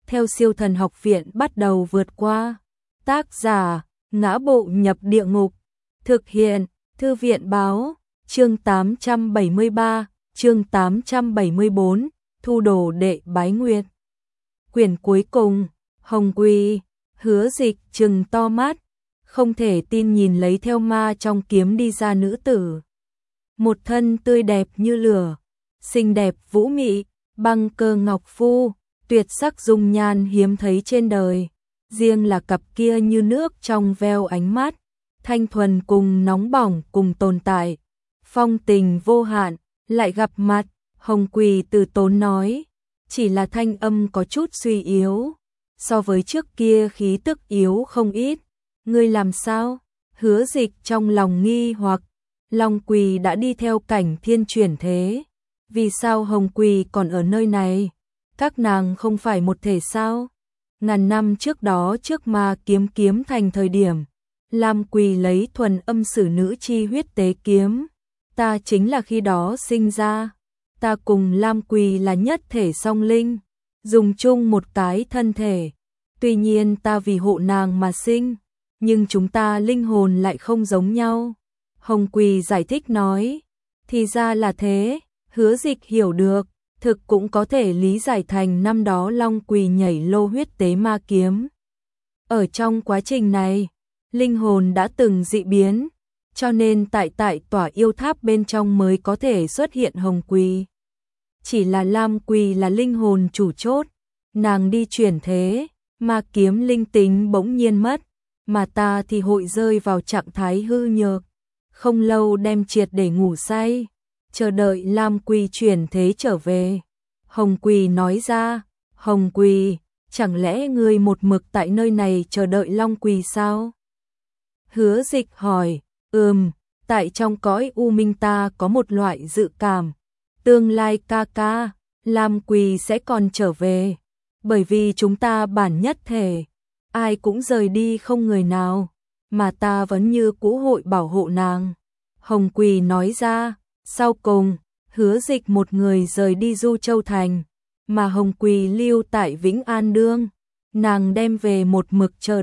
theo Siêu Thần Học Viện bắt đầu vượt qua. Tác giả: Ngã Bộ Nhập Địa Ngục. Thực hiện: Thư viện báo. Chương 873, chương 874, thu đồ đệ bái nguyệt. Quyển cuối cùng. Hồng Quỳ. Hứa Dịch trừng to mắt, không thể tin nhìn lấy theo ma trong kiếm đi ra nữ tử. Một thân tươi đẹp như lửa, xinh đẹp vũ mị, băng cơ ngọc phu, tuyệt sắc dung nhan hiếm thấy trên đời. Riêng là cặp kia như nước trong veo ánh mắt, thanh thuần cùng nóng bỏng cùng tồn tại, phong tình vô hạn. Lại gặp mặt, Hồng Quỳ từ tốn nói, chỉ là thanh âm có chút suy yếu, so với trước kia khí tức yếu không ít. Ngươi làm sao? Hứa Dịch trong lòng nghi hoặc, Long Quỳ đã đi theo cảnh thiên chuyển thế, vì sao Hồng Quỳ còn ở nơi này? Các nàng không phải một thể sao? Ngàn năm trước đó, trước ma kiếm thành thời điểm, Lam Quỳ lấy thuần âm sử nữ chi huyết tế kiếm, ta chính là khi đó sinh ra. Ta cùng Lam Quỳ là nhất thể song linh, dùng chung một cái thân thể. Tuy nhiên ta vì hộ nàng mà sinh, nhưng chúng ta linh hồn lại không giống nhau. Hồng Quỳ giải thích nói, thì ra là thế. Hứa Dịch hiểu được, thực cũng có thể lý giải thành năm đó Long Quỳ nhảy lô huyết tế ma kiếm. Ở trong quá trình này, linh hồn đã từng dị biến, cho nên tại tỏa yêu tháp bên trong mới có thể xuất hiện Hồng Quỳ. Chỉ là Lam Quỳ là linh hồn chủ chốt, nàng đi chuyển thế, ma kiếm linh tính bỗng nhiên mất, mà ta thì hội rơi vào trạng thái hư nhược, không lâu đem triệt để ngủ say, chờ đợi Lam Quỳ chuyển thế trở về. Hồng Quỳ nói ra, Hồng Quỳ, chẳng lẽ ngươi một mực tại nơi này chờ đợi Long Quỳ sao? Hứa Dịch hỏi, tại trong cõi u minh ta có một loại dự cảm, tương lai ca ca, Lam Quỳ sẽ còn trở về, bởi vì chúng ta bản nhất thể, ai cũng rời đi không người nào, mà ta vẫn như cũ hội bảo hộ nàng. Hồng Quỳ nói ra, sau cùng, Hứa Dịch một người rời đi Du Châu Thành, mà Hồng Quỳ lưu tại Vĩnh An Đương, nàng đem về một mực chờ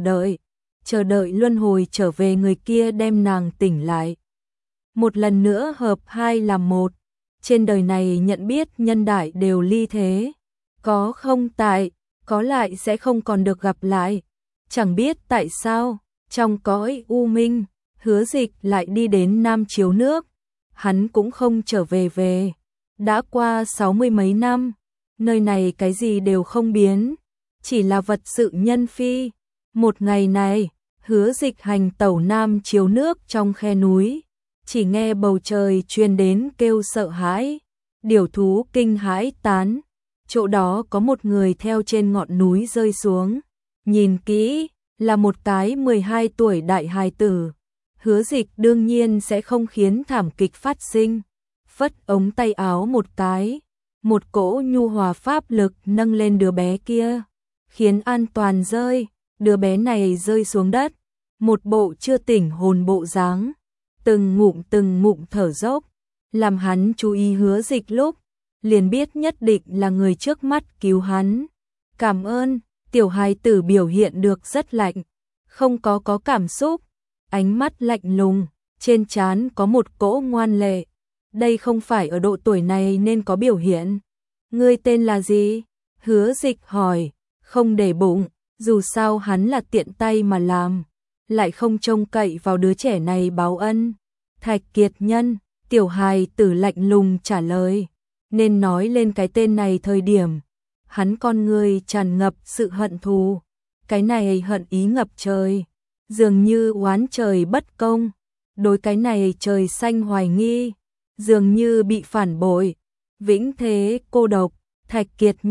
đợi luân hồi trở về người kia đem nàng tỉnh lại. Một lần nữa hợp hai làm một, trên đời này nhận biết nhân đại đều ly thế, có không tại, có lại sẽ không còn được gặp lại. Chẳng biết tại sao, trong cõi u minh, Hứa Dịch lại đi đến Nam Chiếu nước, hắn cũng không trở về. Đã qua 60 mấy năm, nơi này cái gì đều không biến, chỉ là vật sự nhân phi. Một ngày này, Hứa Dịch hành tẩu Nam Chiếu nước trong khe núi, chỉ nghe bầu trời truyền đến kêu sợ hãi, điểu thú kinh hãi tán. Chỗ đó có một người theo trên ngọn núi rơi xuống, nhìn kỹ, là một cái 12 tuổi đại hài tử. Hứa Dịch đương nhiên sẽ không khiến thảm kịch phát sinh, phất ống tay áo một cái, một cỗ nhu hòa pháp lực nâng lên đứa bé kia, khiến an toàn rơi. Đứa bé này rơi xuống đất, một bộ chưa tỉnh hồn bộ dáng, từng ngụm thở dốc, làm hắn chú ý Hứa Dịch lúc, liền biết nhất định là người trước mắt cứu hắn. Cảm ơn. Tiểu hài tử biểu hiện được rất lạnh, không có cảm xúc, ánh mắt lạnh lùng, trên trán có một cỗ ngoan lệ. Đây không phải ở độ tuổi này nên có biểu hiện. Ngươi tên là gì? Hứa Dịch hỏi, không để bụng, dù sao hắn là tiện tay mà làm, lại không trông cậy vào đứa trẻ này báo ân. Thạch Kiệt Nhân. Tiểu hài tử lạnh lùng trả lời, nên nói lên cái tên này thời điểm, hắn con người tràn ngập sự hận thù, cái này hận ý ngập trời, dường như oán trời bất công, đối cái này trời xanh hoài nghi, dường như bị phản bội, vĩnh thế cô độc. Thạch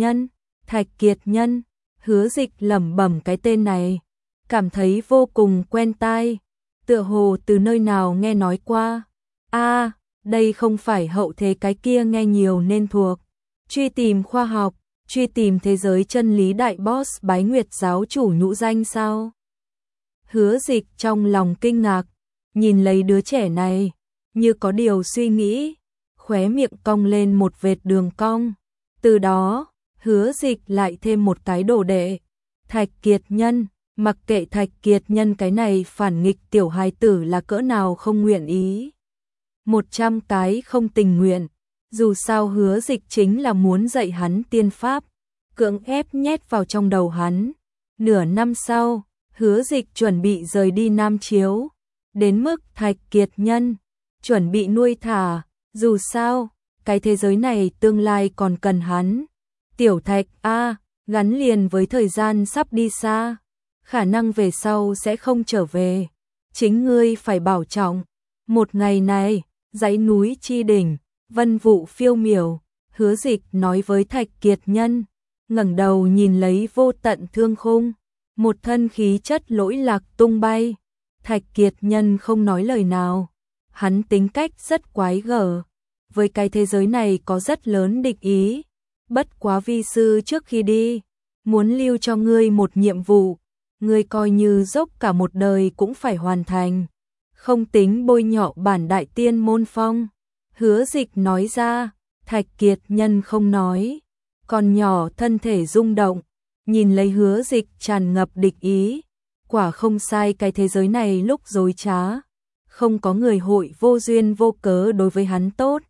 Kiệt Nhân. Hứa Dịch lẩm bẩm cái tên này, cảm thấy vô cùng quen tai, tựa hồ từ nơi nào nghe nói qua. Đây không phải hậu thế cái kia nghe nhiều nên thuộc. Truy tìm khoa học, truy tìm thế giới chân lý đại boss Bái Nguyệt giáo chủ nhũ danh sao? Hứa Dịch trong lòng kinh ngạc, nhìn lấy đứa trẻ này, như có điều suy nghĩ, khóe miệng cong lên một vệt đường cong. Từ đó, Hứa Dịch lại thêm một cái đồ đệ, Thạch Kiệt Nhân. Mặc kệ Thạch Kiệt Nhân cái này phản nghịch tiểu hài tử là cỡ nào không nguyện ý. 100 cái không tình nguyện, dù sao Hứa Dịch chính là muốn dạy hắn tiên pháp, cưỡng ép nhét vào trong đầu hắn. Nửa năm sau, Hứa Dịch chuẩn bị rời đi Nam Chiếu, đến mức Thạch Kiệt Nhân chuẩn bị nuôi thả, dù sao, cái thế giới này tương lai còn cần hắn. Tiểu Thạch a, gắn liền với thời gian sắp đi xa, khả năng về sau sẽ không trở về, chính ngươi phải bảo trọng. Một ngày này, dãy núi chi đỉnh, vân vụ phiêu miểu, Hứa Dịch nói với Thạch Kiệt Nhân, ngẩng đầu nhìn lấy vô tận thương khung, một thân khí chất lỗi lạc tung bay. Thạch Kiệt Nhân không nói lời nào, hắn tính cách rất quái gở, với cái thế giới này có rất lớn địch ý. Bất quá vi sư trước khi đi, muốn lưu cho ngươi một nhiệm vụ, ngươi coi như dốc cả một đời cũng phải hoàn thành, không tính bôi nhọ bản đại tiên môn phong. Hứa Dịch nói ra. Thạch Kiệt Nhân không nói, còn nhỏ thân thể rung động, nhìn lấy Hứa Dịch tràn ngập địch ý. Quả không sai, cái thế giới này lúc dối trá, không có người hội vô duyên vô cớ đối với hắn tốt,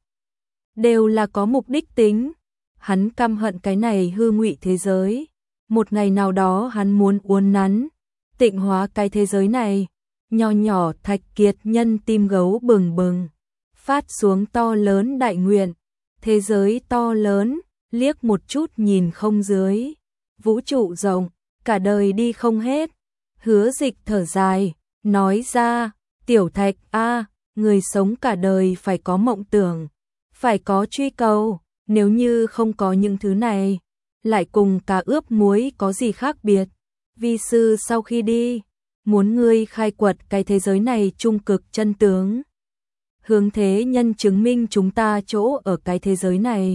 đều là có mục đích tính. Hắn căm hận cái này hư ngụy thế giới, một ngày nào đó hắn muốn uốn nắn, tịnh hóa cái thế giới này. Nho nhỏ Thạch Kiệt Nhân tim gấu bừng bừng, phát xuống to lớn đại nguyện, thế giới to lớn, liếc một chút nhìn không dưới, vũ trụ rộng, cả đời đi không hết. Hứa Dịch thở dài, nói ra, Tiểu Thạch a, người sống cả đời phải có mộng tưởng, phải có truy cầu, nếu như không có những thứ này, lại cùng cá ướp muối có gì khác biệt. Vi sư sau khi đi, muốn ngươi khai quật cái thế giới này trung cực chân tướng, hướng thế nhân chứng minh chúng ta chỗ ở cái thế giới này.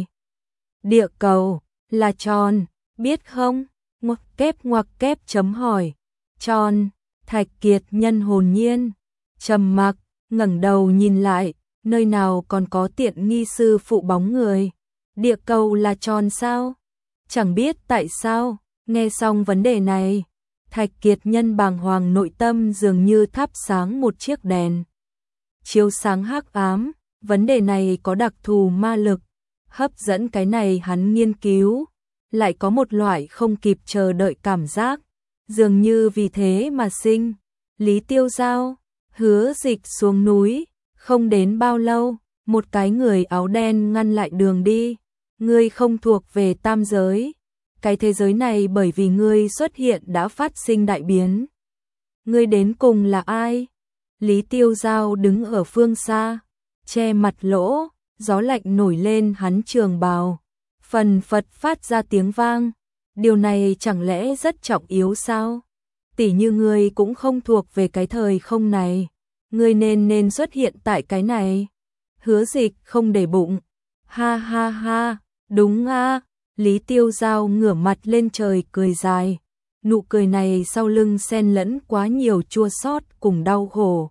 Địa cầu là tròn, biết không? Ngoặc kép chấm hỏi. Tròn. Thạch Kiệt Nhân hồn nhiên trầm mặc, ngẩng đầu nhìn lại, nơi nào còn có tiện nghi sư phụ bóng người. Địa cầu là tròn sao? Chẳng biết tại sao. Nghe xong vấn đề này, Thạch Kiệt Nhân bàng hoàng, nội tâm dường như thắp sáng một chiếc đèn, chiếu sáng hắc ám. Vấn đề này có đặc thù ma lực, hấp dẫn cái này hắn nghiên cứu, lại có một loại không kịp chờ đợi cảm giác, dường như vì thế mà sinh. Lý Tiêu Giao. Hứa Dịch xuống núi, không đến bao lâu, một cái người áo đen ngăn lại đường đi. Ngươi không thuộc về tam giới, cái thế giới này bởi vì ngươi xuất hiện đã phát sinh đại biến. Ngươi đến cùng là ai? Lý Tiêu Giao đứng ở phương xa, che mặt lỗ, gió lạnh nổi lên hắn trường bào, phần phật phát ra tiếng vang. Điều này chẳng lẽ rất trọng yếu sao? Tỉ như ngươi cũng không thuộc về cái thời không này, ngươi nên xuất hiện tại cái này. Hứa Dịch không để bụng. Ha ha ha, đúng a. Lý Tiêu Giao ngửa mặt lên trời cười dài, nụ cười này sau lưng xen lẫn quá nhiều chua xót cùng đau khổ.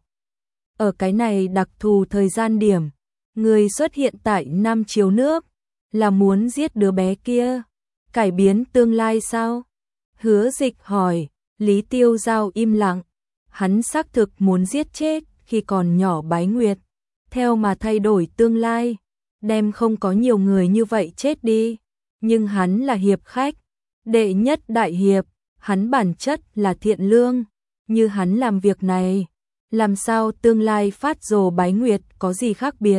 Ở cái này đặc thù thời gian điểm, người xuất hiện tại Nam Chiếu nước, là muốn giết đứa bé kia, cải biến tương lai sao? Hứa Dịch hỏi. Lý Tiêu Giao im lặng, hắn xác thực muốn giết chết khi còn nhỏ Bái Nguyệt, theo mà thay đổi tương lai, đem không có nhiều người như vậy chết đi. Nhưng hắn là hiệp khách, đệ nhất đại hiệp, hắn bản chất là thiện lương, như hắn làm việc này, làm sao tương lai phát rồ Bái Nguyệt có gì khác biệt?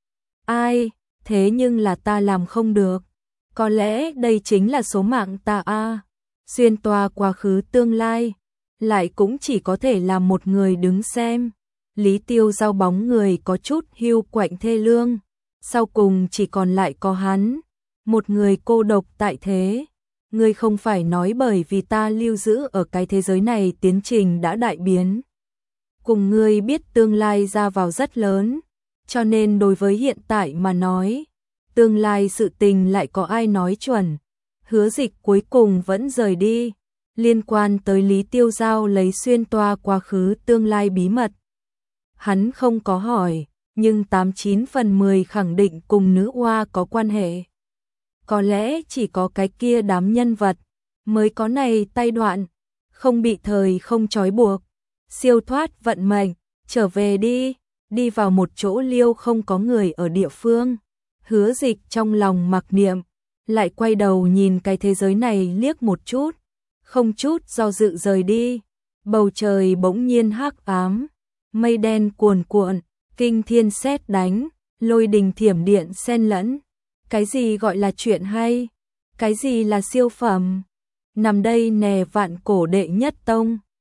Ai, thế nhưng là ta làm không được, có lẽ đây chính là số mạng ta a. Xuyên toa quá khứ tương lai, lại cũng chỉ có thể làm một người đứng xem. Lý Tiêu Giao bóng người có chút hiu quạnh thê lương, sau cùng chỉ còn lại có hắn, một người cô độc tại thế. Ngươi không phải nói bởi vì ta lưu giữ ở cái thế giới này tiến trình đã đại biến, cùng ngươi biết tương lai ra vào rất lớn, cho nên đối với hiện tại mà nói, tương lai sự tình lại có ai nói chuẩn. Hứa Dịch cuối cùng vẫn rời đi, liên quan tới Lý Tiêu Giao lấy xuyên toa quá khứ tương lai bí mật. Hắn không có hỏi, nhưng 89 phần 10 khẳng định cùng nữ oa có quan hệ. có lẽ chỉ có cái kia đám nhân vật mới có này tay đoạn, không bị thời không trói buộc, siêu thoát vận mệnh, trở về đi, đi vào một chỗ liêu không có người ở địa phương. Hứa Dịch trong lòng mặc niệm, lại quay đầu nhìn cái thế giới này liếc một chút, không chút do dự rời đi. Bầu trời bỗng nhiên hắc ám, mây đen cuồn cuộn, kinh thiên sét đánh, lôi đình thiểm điện xen lẫn. Cái gì gọi là chuyện hay? Cái gì là siêu phẩm? Nằm đây nè vạn cổ đệ nhất tông.